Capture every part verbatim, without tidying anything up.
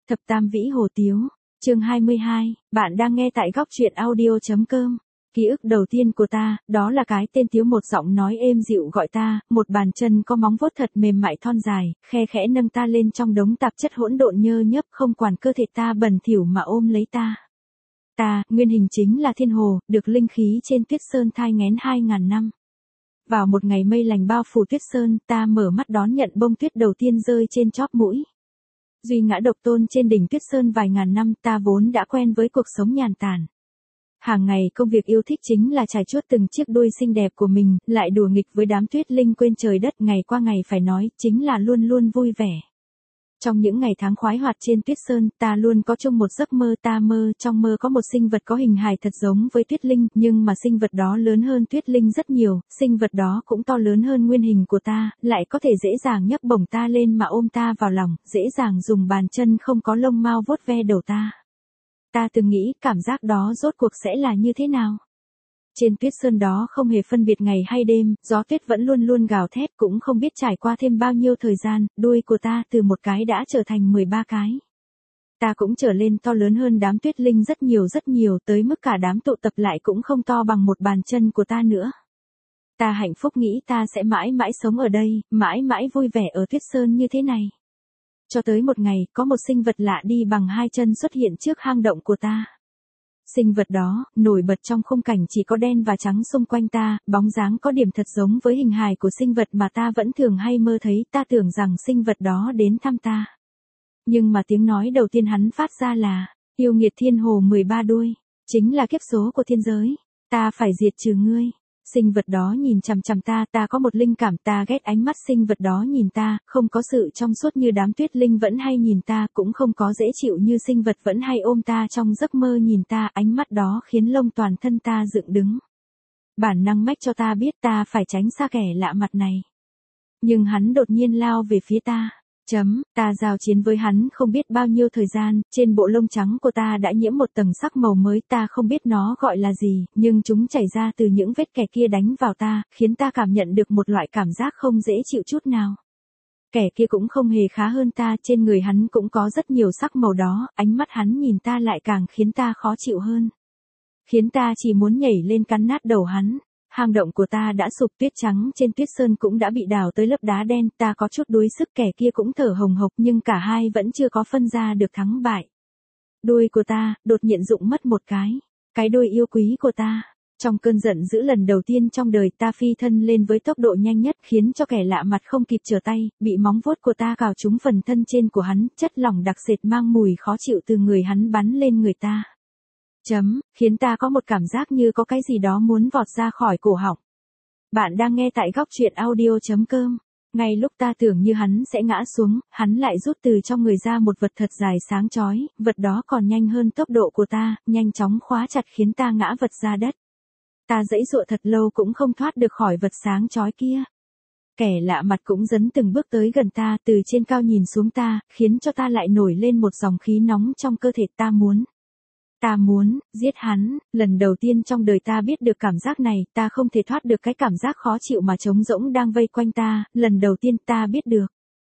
Thập Tam Vĩ Hồ Tiếu, chương hai mươi hai, bạn đang nghe tại góc truyện audio.com. Ký ức đầu tiên của ta, đó là cái tên Tiếu, một giọng nói êm dịu gọi ta, một bàn chân có móng vuốt thật mềm mại thon dài, khe khẽ nâng ta lên trong đống tạp chất hỗn độn nhơ nhớp không quản cơ thể ta bẩn thỉu mà ôm lấy ta. Ta, nguyên hình chính là thiên hồ, được linh khí trên Tuyết Sơn thai nghén hai ngàn năm. Vào một ngày mây lành bao phủ Tuyết Sơn, ta mở mắt đón nhận bông tuyết đầu tiên rơi trên chóp mũi. Duy ngã độc tôn trên đỉnh Tuyết Sơn vài ngàn năm, ta vốn đã quen với cuộc sống nhàn tản. Hàng ngày công việc yêu thích chính là chải chuốt từng chiếc đuôi xinh đẹp của mình, lại đùa nghịch với đám tuyết linh quên trời đất, ngày qua ngày phải nói, chính là luôn luôn vui vẻ. Trong những ngày tháng khoái hoạt trên Tuyết Sơn, ta luôn có chung một giấc mơ, ta mơ, trong mơ có một sinh vật có hình hài thật giống với Tuyết Linh, nhưng mà sinh vật đó lớn hơn Tuyết Linh rất nhiều, sinh vật đó cũng to lớn hơn nguyên hình của ta, lại có thể dễ dàng nhấc bổng ta lên mà ôm ta vào lòng, dễ dàng dùng bàn chân không có lông mao vuốt ve đầu ta. Ta từng nghĩ cảm giác đó rốt cuộc sẽ là như thế nào? Trên Tuyết Sơn đó không hề phân biệt ngày hay đêm, gió tuyết vẫn luôn luôn gào thét, cũng không biết trải qua thêm bao nhiêu thời gian, đuôi của ta từ một cái đã trở thành mười ba cái. Ta cũng trở lên to lớn hơn đám tuyết linh rất nhiều rất nhiều, tới mức cả đám tụ tập lại cũng không to bằng một bàn chân của ta nữa. Ta hạnh phúc nghĩ ta sẽ mãi mãi sống ở đây, mãi mãi vui vẻ ở Tuyết Sơn như thế này. Cho tới một ngày, có một sinh vật lạ đi bằng hai chân xuất hiện trước hang động của ta. Sinh vật đó, nổi bật trong khung cảnh chỉ có đen và trắng xung quanh ta, bóng dáng có điểm thật giống với hình hài của sinh vật mà ta vẫn thường hay mơ thấy, ta tưởng rằng sinh vật đó đến thăm ta. Nhưng mà tiếng nói đầu tiên hắn phát ra là, yêu nghiệt thiên hồ mười ba đuôi, chính là kiếp số của thiên giới, ta phải diệt trừ ngươi. Sinh vật đó nhìn chằm chằm ta, ta có một linh cảm, ta ghét ánh mắt sinh vật đó nhìn ta, không có sự trong suốt như đám tuyết linh vẫn hay nhìn ta, cũng không có dễ chịu như sinh vật vẫn hay ôm ta trong giấc mơ nhìn ta, ánh mắt đó khiến lông toàn thân ta dựng đứng. Bản năng mách cho ta biết ta phải tránh xa kẻ lạ mặt này. Nhưng hắn đột nhiên lao về phía ta. Chấm, ta giao chiến với hắn không biết bao nhiêu thời gian, trên bộ lông trắng của ta đã nhiễm một tầng sắc màu mới, ta không biết nó gọi là gì, nhưng chúng chảy ra từ những vết kẻ kia đánh vào ta, khiến ta cảm nhận được một loại cảm giác không dễ chịu chút nào. Kẻ kia cũng không hề khá hơn ta, trên người hắn cũng có rất nhiều sắc màu đó, ánh mắt hắn nhìn ta lại càng khiến ta khó chịu hơn. Khiến ta chỉ muốn nhảy lên cắn nát đầu hắn. Hang động của ta đã sụp, tuyết trắng trên Tuyết Sơn cũng đã bị đào tới lớp đá đen, ta có chút đuối sức, kẻ kia cũng thở hồng hộc nhưng cả hai vẫn chưa có phân ra được thắng bại. Đuôi của ta, đột nhiên rụng mất một cái. Cái đuôi yêu quý của ta. Trong cơn giận dữ lần đầu tiên trong đời ta phi thân lên với tốc độ nhanh nhất khiến cho kẻ lạ mặt không kịp trở tay, bị móng vuốt của ta cào trúng phần thân trên của hắn, chất lỏng đặc sệt mang mùi khó chịu từ người hắn bắn lên người ta. Chấm, khiến ta có một cảm giác như có cái gì đó muốn vọt ra khỏi cổ họng. Bạn đang nghe tại góc truyện audio.com. Ngay lúc ta tưởng như hắn sẽ ngã xuống, hắn lại rút từ trong người ra một vật thật dài sáng chói, vật đó còn nhanh hơn tốc độ của ta, nhanh chóng khóa chặt khiến ta ngã vật ra đất. Ta giãy giụa thật lâu cũng không thoát được khỏi vật sáng chói kia. Kẻ lạ mặt cũng dấn từng bước tới gần ta, từ trên cao nhìn xuống ta, khiến cho ta lại nổi lên một dòng khí nóng trong cơ thể. Ta muốn. Ta muốn, giết hắn, lần đầu tiên trong đời ta biết được cảm giác này, ta không thể thoát được cái cảm giác khó chịu mà trống rỗng đang vây quanh ta, lần đầu tiên ta biết được.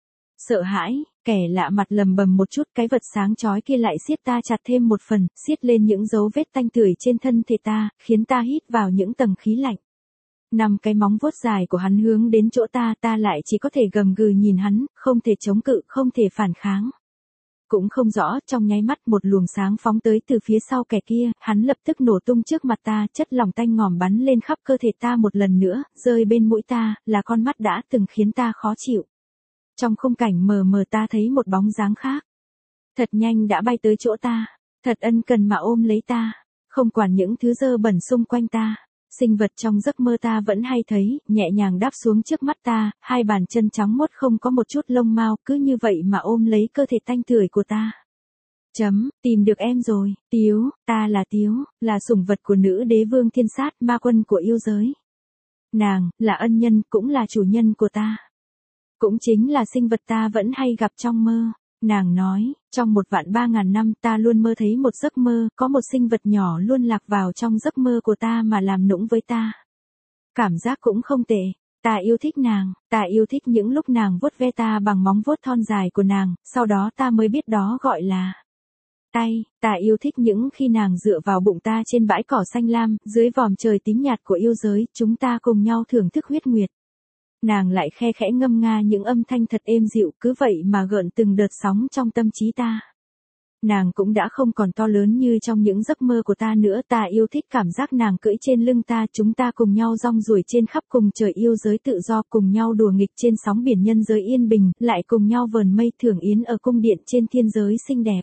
Sợ hãi, kẻ lạ mặt lầm bầm một chút, cái vật sáng chói kia lại siết ta chặt thêm một phần, siết lên những dấu vết tanh tưởi trên thân thể ta, khiến ta hít vào những tầng khí lạnh. Năm cái móng vuốt dài của hắn hướng đến chỗ ta, ta lại chỉ có thể gầm gừ nhìn hắn, không thể chống cự, không thể phản kháng. Cũng không rõ, trong nháy mắt một luồng sáng phóng tới từ phía sau kẻ kia, hắn lập tức nổ tung trước mặt ta, chất lỏng tanh ngòm bắn lên khắp cơ thể ta một lần nữa, rơi bên mũi ta, là con mắt đã từng khiến ta khó chịu. Trong khung cảnh mờ mờ ta thấy một bóng dáng khác. Thật nhanh đã bay tới chỗ ta, thật ân cần mà ôm lấy ta, không quản những thứ dơ bẩn xung quanh ta. Sinh vật trong giấc mơ ta vẫn hay thấy, nhẹ nhàng đáp xuống trước mắt ta, hai bàn chân trắng muốt không có một chút lông mao, cứ như vậy mà ôm lấy cơ thể tanh tưởi của ta. Chấm, tìm được em rồi, Tiếu, ta là Tiếu, là sủng vật của nữ đế vương thiên sát, ma quân của yêu giới. Nàng, là ân nhân, cũng là chủ nhân của ta. Cũng chính là sinh vật ta vẫn hay gặp trong mơ. Nàng nói, trong một vạn ba ngàn năm ta luôn mơ thấy một giấc mơ, có một sinh vật nhỏ luôn lạc vào trong giấc mơ của ta mà làm nũng với ta. Cảm giác cũng không tệ, Ta yêu thích nàng, ta yêu thích những lúc nàng vuốt ve ta bằng móng vuốt thon dài của nàng, sau đó ta mới biết đó gọi là tay, ta yêu thích những khi nàng dựa vào bụng ta trên bãi cỏ xanh lam, dưới vòm trời tím nhạt của yêu giới, chúng ta cùng nhau thưởng thức huyết nguyệt. Nàng lại khe khẽ ngâm nga những âm thanh thật êm dịu, cứ vậy mà gợn từng đợt sóng trong tâm trí ta. Nàng cũng đã không còn to lớn như trong những giấc mơ của ta nữa, ta yêu thích cảm giác nàng cưỡi trên lưng ta, chúng ta cùng nhau rong ruổi trên khắp cùng trời yêu giới tự do, cùng nhau đùa nghịch trên sóng biển nhân giới yên bình, lại cùng nhau vờn mây thưởng yến ở cung điện trên thiên giới xinh đẹp.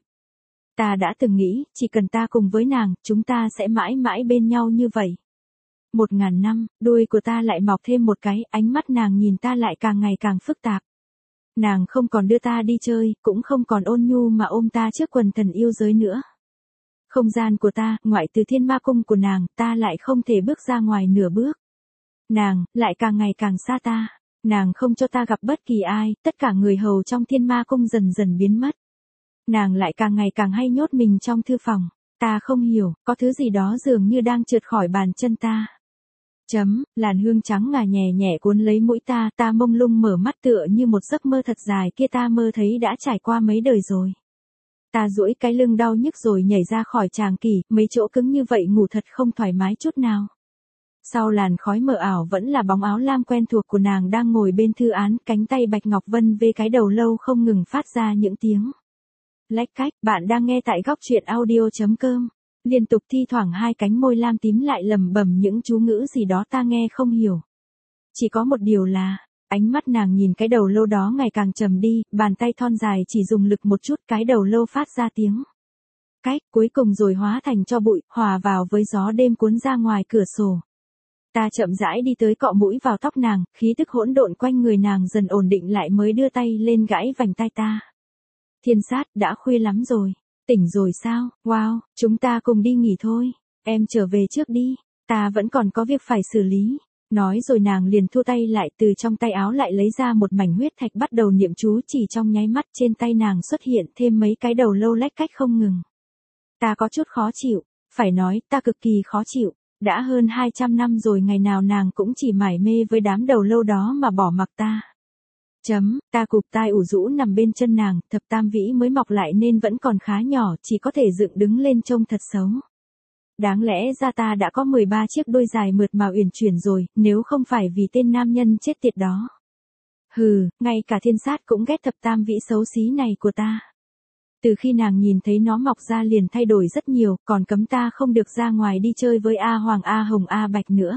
Ta đã từng nghĩ, chỉ cần ta cùng với nàng, chúng ta sẽ mãi mãi bên nhau như vậy. Một ngàn năm, đuôi của ta lại mọc thêm một cái, ánh mắt nàng nhìn ta lại càng ngày càng phức tạp. Nàng không còn đưa ta đi chơi, cũng không còn ôn nhu mà ôm ta trước quần thần yêu giới nữa. Không gian của ta, ngoại trừ thiên ma cung của nàng, ta lại không thể bước ra ngoài nửa bước. Nàng, lại càng ngày càng xa ta. Nàng không cho ta gặp bất kỳ ai, tất cả người hầu trong thiên ma cung dần dần biến mất. Nàng lại càng ngày càng hay nhốt mình trong thư phòng. Ta không hiểu, có thứ gì đó dường như đang trượt khỏi bàn chân ta. Chấm, làn hương trắng ngà nhẹ nhẹ cuốn lấy mũi ta, ta mông lung mở mắt tựa như một giấc mơ thật dài kia ta mơ thấy đã trải qua mấy đời rồi. Ta duỗi cái lưng đau nhức rồi nhảy ra khỏi tràng kỷ, mấy chỗ cứng như vậy ngủ thật không thoải mái chút nào. Sau làn khói mờ ảo vẫn là bóng áo lam quen thuộc của nàng đang ngồi bên thư án, cánh tay bạch ngọc vân vê cái đầu lâu không ngừng phát ra những tiếng lách cách. Bạn đang nghe tại góc truyện audio chấm com. Liên tục thi thoảng hai cánh môi lam tím lại lầm bầm những chú ngữ gì đó ta nghe không hiểu. Chỉ có một điều là, ánh mắt nàng nhìn cái đầu lâu đó ngày càng trầm đi, bàn tay thon dài chỉ dùng lực một chút, cái đầu lâu phát ra tiếng cách, cuối cùng rồi hóa thành tro bụi, hòa vào với gió đêm cuốn ra ngoài cửa sổ. Ta chậm rãi đi tới cọ mũi vào tóc nàng, khí tức hỗn độn quanh người nàng dần ổn định lại mới đưa tay lên gãi vành tai ta. Thiên sát, đã khuya lắm rồi. Tỉnh rồi sao? Wow, chúng ta cùng đi nghỉ thôi. Em trở về trước đi. Ta vẫn còn có việc phải xử lý. Nói rồi nàng liền thu tay lại, từ trong tay áo lại lấy ra một mảnh huyết thạch bắt đầu niệm chú, chỉ trong nháy mắt trên tay nàng xuất hiện thêm mấy cái đầu lâu lách cách không ngừng. Ta có chút khó chịu. Phải nói, ta cực kỳ khó chịu. Đã hơn hai trăm năm rồi ngày nào nàng cũng chỉ mải mê với đám đầu lâu đó mà bỏ mặc ta. Chấm, ta cụp tai ủ rũ nằm bên chân nàng, thập tam vĩ mới mọc lại nên vẫn còn khá nhỏ, chỉ có thể dựng đứng lên trông thật xấu. Đáng lẽ ra ta đã có mười ba chiếc đôi dài mượt mà uyển chuyển rồi, nếu không phải vì tên nam nhân chết tiệt đó. Hừ, ngay cả thiên sát cũng ghét thập tam vĩ xấu xí này của ta. Từ khi nàng nhìn thấy nó mọc ra liền thay đổi rất nhiều, còn cấm ta không được ra ngoài đi chơi với A Hoàng A Hồng A Bạch nữa.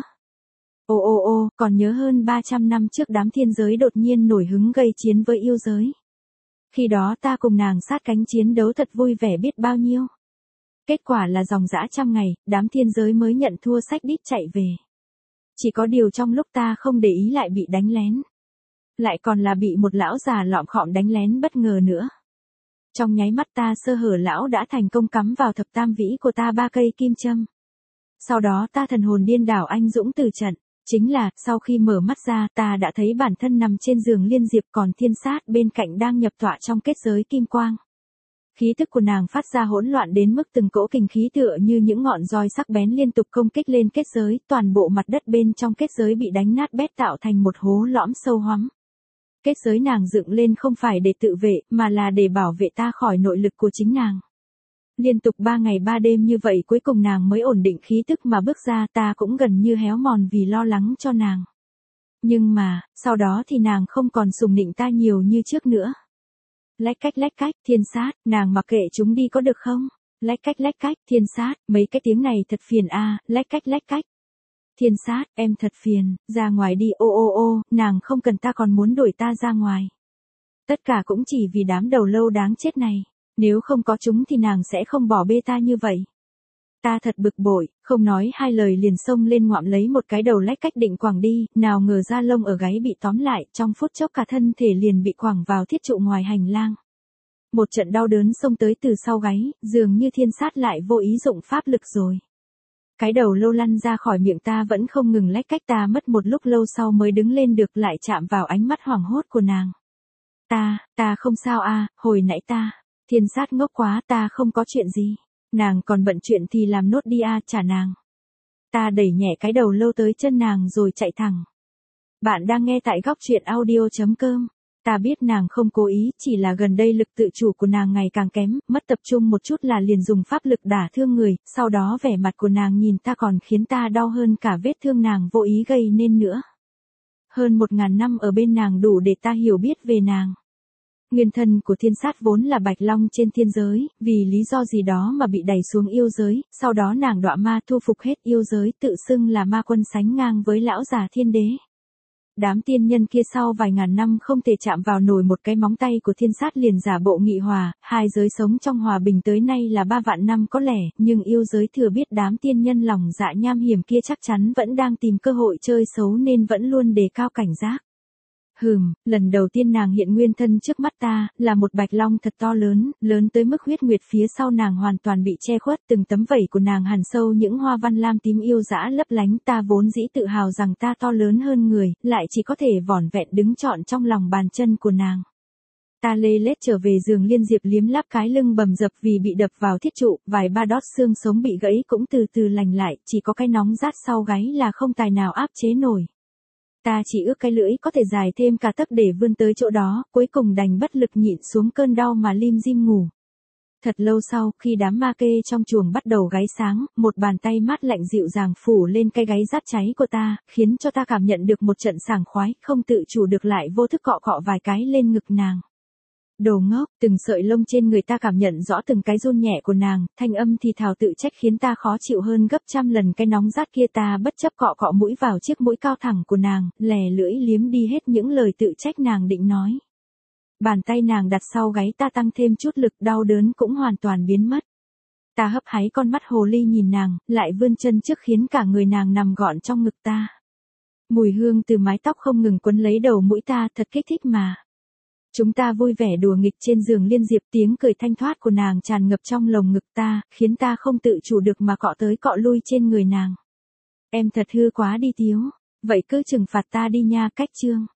Ô ô ô, còn nhớ hơn ba trăm năm trước đám thiên giới đột nhiên nổi hứng gây chiến với yêu giới. Khi đó ta cùng nàng sát cánh chiến đấu thật vui vẻ biết bao nhiêu. Kết quả là dòng dã trăm ngày, đám thiên giới mới nhận thua xách đít chạy về. Chỉ có điều trong lúc ta không để ý lại bị đánh lén. Lại còn là bị một lão già lọm khọm đánh lén bất ngờ nữa. Trong nháy mắt ta sơ hở lão đã thành công cắm vào thập tam vĩ của ta ba cây kim châm. Sau đó ta thần hồn điên đảo anh dũng từ trận. Chính là, sau khi mở mắt ra, ta đã thấy bản thân nằm trên giường liên diệp, còn thiên sát bên cạnh đang nhập tọa trong kết giới kim quang. Khí tức của nàng phát ra hỗn loạn đến mức từng cỗ kình khí tựa như những ngọn roi sắc bén liên tục công kích lên kết giới, toàn bộ mặt đất bên trong kết giới bị đánh nát bét tạo thành một hố lõm sâu hoắm. Kết giới nàng dựng lên không phải để tự vệ, mà là để bảo vệ ta khỏi nội lực của chính nàng. Liên tục ba ngày ba đêm như vậy cuối cùng nàng mới ổn định khí tức mà bước ra, ta cũng gần như héo mòn vì lo lắng cho nàng. Nhưng mà, sau đó thì nàng không còn sùng nịnh ta nhiều như trước nữa. Lách cách lách cách, thiên sát, nàng mặc kệ chúng đi có được không? Lách cách lách cách, thiên sát, mấy cái tiếng này thật phiền a, à, lách cách lách cách. Thiên sát, em thật phiền, ra ngoài đi, ô ô ô, nàng không cần ta còn muốn đuổi ta ra ngoài. Tất cả cũng chỉ vì đám đầu lâu đáng chết này. Nếu không có chúng thì nàng sẽ không bỏ bê ta như vậy. Ta thật bực bội, không nói hai lời liền xông lên ngoạm lấy một cái đầu lách cách định quẳng đi, nào ngờ da lông ở gáy bị tóm lại, trong phút chốc cả thân thể liền bị quẳng vào thiết trụ ngoài hành lang. Một trận đau đớn xông tới từ sau gáy, dường như thiên sát lại vô ý dụng pháp lực rồi. Cái đầu lâu lăn ra khỏi miệng ta vẫn không ngừng lách cách, ta mất một lúc lâu sau mới đứng lên được, lại chạm vào ánh mắt hoảng hốt của nàng. Ta, ta không sao a, hồi nãy ta. Thiên sát ngốc quá, ta không có chuyện gì. Nàng còn bận chuyện thì làm nốt đi a, trả nàng. Ta đẩy nhẹ cái đầu lâu tới chân nàng rồi chạy thẳng Bạn đang nghe tại góc truyện audio.com. Ta biết nàng không cố ý, chỉ là gần đây lực tự chủ của nàng ngày càng kém, mất tập trung một chút là liền dùng pháp lực đả thương người, sau đó vẻ mặt của nàng nhìn ta còn khiến ta đau hơn cả vết thương nàng vô ý gây nên nữa. Hơn một ngàn năm ở bên nàng đủ để ta hiểu biết về nàng. Nguyên thân của thiên sát vốn là bạch long trên thiên giới, vì lý do gì đó mà bị đẩy xuống yêu giới, sau đó nàng đọa ma thu phục hết yêu giới, tự xưng là ma quân sánh ngang với lão già thiên đế. Đám tiên nhân kia sau vài ngàn năm không thể chạm vào nổi một cái móng tay của thiên sát liền giả bộ nghị hòa, hai giới sống trong hòa bình tới nay là ba vạn năm có lẽ, nhưng yêu giới thừa biết đám tiên nhân lòng dạ nham hiểm kia chắc chắn vẫn đang tìm cơ hội chơi xấu nên vẫn luôn đề cao cảnh giác. Hừm, lần đầu tiên nàng hiện nguyên thân trước mắt ta, là một bạch long thật to lớn, lớn tới mức huyết nguyệt phía sau nàng hoàn toàn bị che khuất, từng tấm vảy của nàng hằn sâu những hoa văn lam tím yêu dã lấp lánh, ta vốn dĩ tự hào rằng ta to lớn hơn người, lại chỉ có thể vỏn vẹn đứng trọn trong lòng bàn chân của nàng. Ta lê lết trở về giường liên diệp liếm láp cái lưng bầm dập vì bị đập vào thiết trụ, vài ba đót xương sống bị gãy cũng từ từ lành lại, chỉ có cái nóng rát sau gáy là không tài nào áp chế nổi. Ta chỉ ước cái lưỡi có thể dài thêm cả tấc để vươn tới chỗ đó, cuối cùng đành bất lực nhịn xuống cơn đau mà lim dim ngủ. Thật lâu sau, khi đám ma kê trong chuồng bắt đầu gáy sáng, một bàn tay mát lạnh dịu dàng phủ lên cái gáy rát cháy của ta, khiến cho ta cảm nhận được một trận sảng khoái, không tự chủ được lại vô thức cọ cọ vài cái lên ngực nàng. Đồ ngốc, từng sợi lông trên người ta cảm nhận rõ từng cái run nhẹ của nàng, thanh âm thì thào tự trách khiến ta khó chịu hơn gấp trăm lần cái nóng rát kia, ta bất chấp cọ cọ mũi vào chiếc mũi cao thẳng của nàng, lè lưỡi liếm đi hết những lời tự trách nàng định nói. Bàn tay nàng đặt sau gáy ta tăng thêm chút lực, đau đớn cũng hoàn toàn biến mất. Ta hấp háy con mắt hồ ly nhìn nàng, lại vươn chân trước khiến cả người nàng nằm gọn trong ngực ta. Mùi hương từ mái tóc không ngừng quấn lấy đầu mũi ta, thật kích thích mà. Chúng ta vui vẻ đùa nghịch trên giường liên diệp, tiếng cười thanh thoát của nàng tràn ngập trong lồng ngực ta, khiến ta không tự chủ được mà cọ tới cọ lui trên người nàng. Em thật hư quá đi Tiếu, vậy cứ trừng phạt ta đi nha, cách chương.